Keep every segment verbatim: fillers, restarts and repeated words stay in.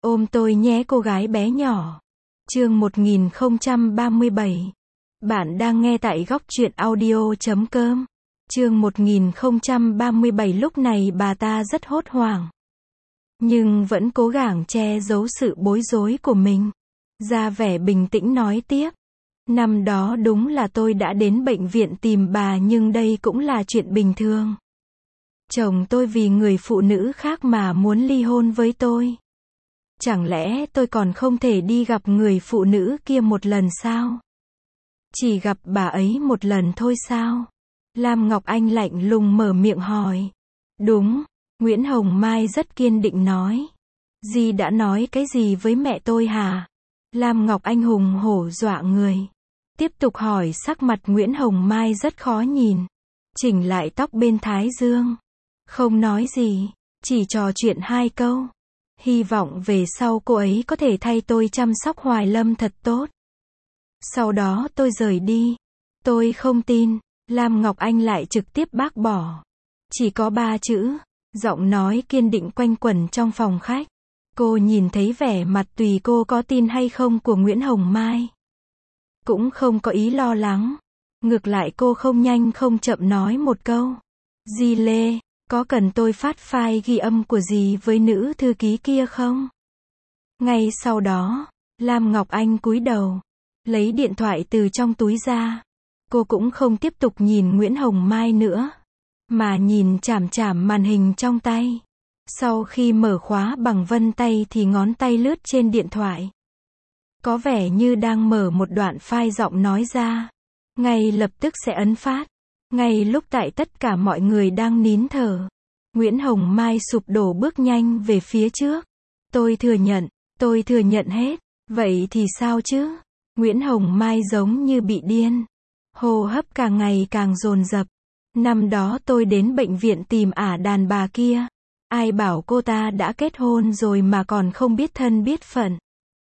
Ôm tôi nhé cô gái bé nhỏ. Chương một nghìn không trăm ba mươi bảy. Bạn đang nghe tại góc truyện audio chấm com. Chương một nghìn không trăm ba mươi bảy. Lúc này bà ta rất hốt hoảng, nhưng vẫn cố gắng che giấu sự bối rối của mình. Ra vẻ bình tĩnh nói tiếp. Năm đó đúng là tôi đã đến bệnh viện tìm bà, nhưng đây cũng là chuyện bình thường. Chồng tôi vì người phụ nữ khác mà muốn ly hôn với tôi. Chẳng lẽ tôi còn không thể đi gặp người phụ nữ kia một lần sao? Chỉ gặp bà ấy một lần thôi sao? Lam Ngọc Anh lạnh lùng mở miệng hỏi. Đúng, Nguyễn Hồng Mai rất kiên định nói. Dì đã nói cái gì với mẹ tôi hả? Lam Ngọc Anh hùng hổ dọa người. Tiếp tục hỏi, sắc mặt Nguyễn Hồng Mai rất khó nhìn. Chỉnh lại tóc bên thái dương. Không nói gì, chỉ trò chuyện hai câu. Hy vọng về sau cô ấy có thể thay tôi chăm sóc Hoài Lâm thật tốt. Sau đó tôi rời đi. Tôi không tin. Lam Ngọc Anh lại trực tiếp bác bỏ. Chỉ có ba chữ. Giọng nói kiên định quanh quẩn trong phòng khách. Cô nhìn thấy vẻ mặt tùy cô có tin hay không của Nguyễn Hồng Mai. Cũng không có ý lo lắng. Ngược lại cô không nhanh không chậm nói một câu. Dì Lê, có cần tôi phát file ghi âm của dì với nữ thư ký kia không? Ngay sau đó, Lam Ngọc Anh cúi đầu, lấy điện thoại từ trong túi ra. Cô cũng không tiếp tục nhìn Nguyễn Hồng Mai nữa, mà nhìn chằm chằm màn hình trong tay. Sau khi mở khóa bằng vân tay thì ngón tay lướt trên điện thoại. Có vẻ như đang mở một đoạn file giọng nói ra. Ngay lập tức sẽ ấn phát. Ngay lúc tại tất cả mọi người đang nín thở, Nguyễn Hồng Mai sụp đổ bước nhanh về phía trước. Tôi thừa nhận, tôi thừa nhận hết. Vậy thì sao chứ? Nguyễn Hồng Mai giống như bị điên. Hô hấp càng ngày càng dồn dập. Năm đó tôi đến bệnh viện tìm ả đàn bà kia. Ai bảo cô ta đã kết hôn rồi mà còn không biết thân biết phận.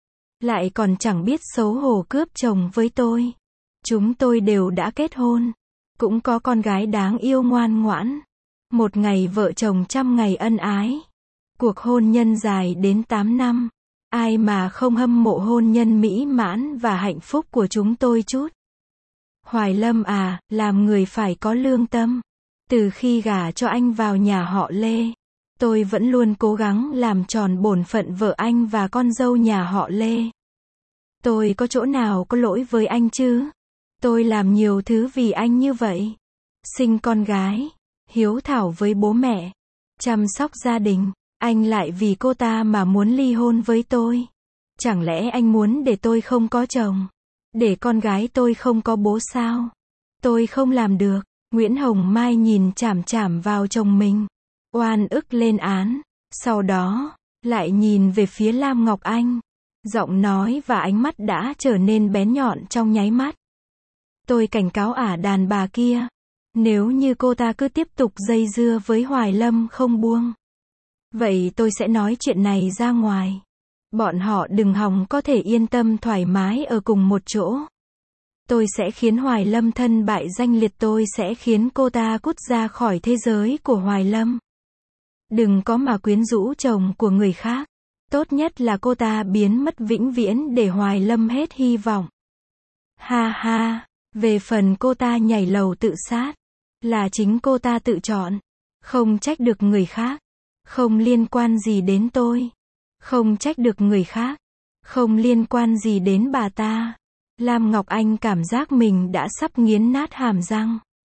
Lại còn chẳng biết xấu hổ cướp chồng với tôi. Chúng tôi đều đã kết hôn. Cũng có con gái đáng yêu ngoan ngoãn. Một ngày vợ chồng trăm ngày ân ái. Cuộc hôn nhân dài đến tám năm. Ai mà không hâm mộ hôn nhân mỹ mãn và hạnh phúc của chúng tôi chút. Hoài Lâm à, làm người phải có lương tâm. Từ khi gả cho anh vào nhà họ Lê, tôi vẫn luôn cố gắng làm tròn bổn phận vợ anh và con dâu nhà họ Lê. Tôi có chỗ nào có lỗi với anh chứ? Tôi làm nhiều thứ vì anh như vậy. Sinh con gái, hiếu thảo với bố mẹ, chăm sóc gia đình. Anh lại vì cô ta mà muốn ly hôn với tôi. Chẳng lẽ anh muốn để tôi không có chồng? Để con gái tôi không có bố sao? Tôi không làm được. Nguyễn Hồng Mai nhìn chằm chằm vào chồng mình, oan ức lên án. Sau đó, lại nhìn về phía Lam Ngọc Anh. Giọng nói và ánh mắt đã trở nên bén nhọn trong nháy mắt. Tôi cảnh cáo ả đàn bà kia. Nếu như cô ta cứ tiếp tục dây dưa với Hoài Lâm không buông, vậy tôi sẽ nói chuyện này ra ngoài. Bọn họ đừng hòng có thể yên tâm thoải mái ở cùng một chỗ. Tôi sẽ khiến Hoài Lâm thân bại danh liệt. Tôi sẽ khiến cô ta cút ra khỏi thế giới của Hoài Lâm. Đừng có mà quyến rũ chồng của người khác. Tốt nhất là cô ta biến mất vĩnh viễn để Hoài Lâm hết hy vọng. Ha ha, về phần cô ta nhảy lầu tự sát, là chính cô ta tự chọn. Không trách được người khác. Không liên quan gì đến tôi. Không trách được người khác. Không liên quan gì đến bà ta. Lam Ngọc Anh cảm giác mình đã sắp nghiến nát hàm răng.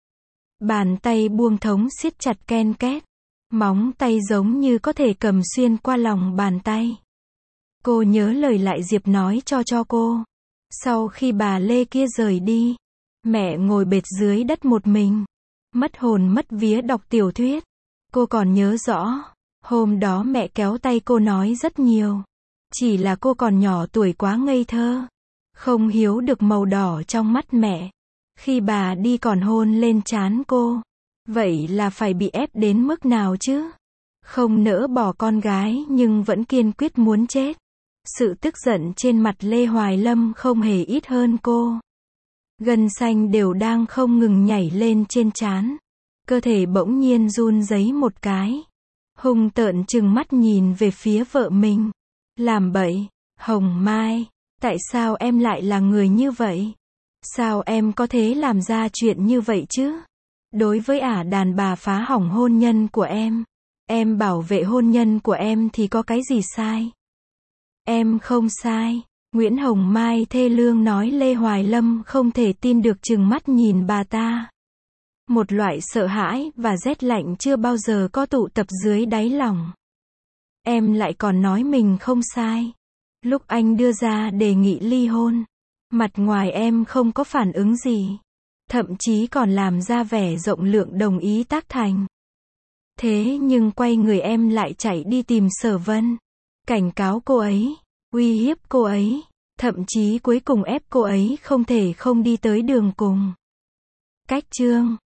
Bàn tay buông thống siết chặt ken két. Móng tay giống như có thể cầm xuyên qua lòng bàn tay. Cô nhớ lời lại Diệp nói cho cho cô. Sau khi bà Lê kia rời đi, mẹ ngồi bệt dưới đất một mình, mất hồn mất vía đọc tiểu thuyết. Cô còn nhớ rõ, hôm đó mẹ kéo tay cô nói rất nhiều. Chỉ là cô còn nhỏ tuổi quá ngây thơ, không hiểu được màu đỏ trong mắt mẹ. Khi bà đi còn hôn lên trán cô. Vậy là phải bị ép đến mức nào chứ? Không nỡ bỏ con gái nhưng vẫn kiên quyết muốn chết. Sự tức giận trên mặt Lê Hoài Lâm không hề ít hơn cô. Gân xanh đều đang không ngừng nhảy lên trên trán. Cơ thể bỗng nhiên run rẩy một cái. Hung tợn trừng mắt nhìn về phía vợ mình. Làm bậy, Hồng Mai, tại sao em lại là người như vậy? Sao em có thể làm ra chuyện như vậy chứ? Đối với ả đàn bà phá hỏng hôn nhân của em, em bảo vệ hôn nhân của em thì có cái gì sai? Em không sai. Nguyễn Hồng Mai thê lương nói. Lê Hoài Lâm không thể tin được trừng mắt nhìn bà ta. Một loại sợ hãi và rét lạnh chưa bao giờ có tụ tập dưới đáy lòng. Em lại còn nói mình không sai. Lúc anh đưa ra đề nghị ly hôn, mặt ngoài em không có phản ứng gì. Thậm chí còn làm ra vẻ rộng lượng đồng ý tác thành. Thế nhưng quay người em lại chạy đi tìm Sở Vân. Cảnh cáo cô ấy, uy hiếp cô ấy, thậm chí cuối cùng ép cô ấy không thể không đi tới đường cùng. Cách chương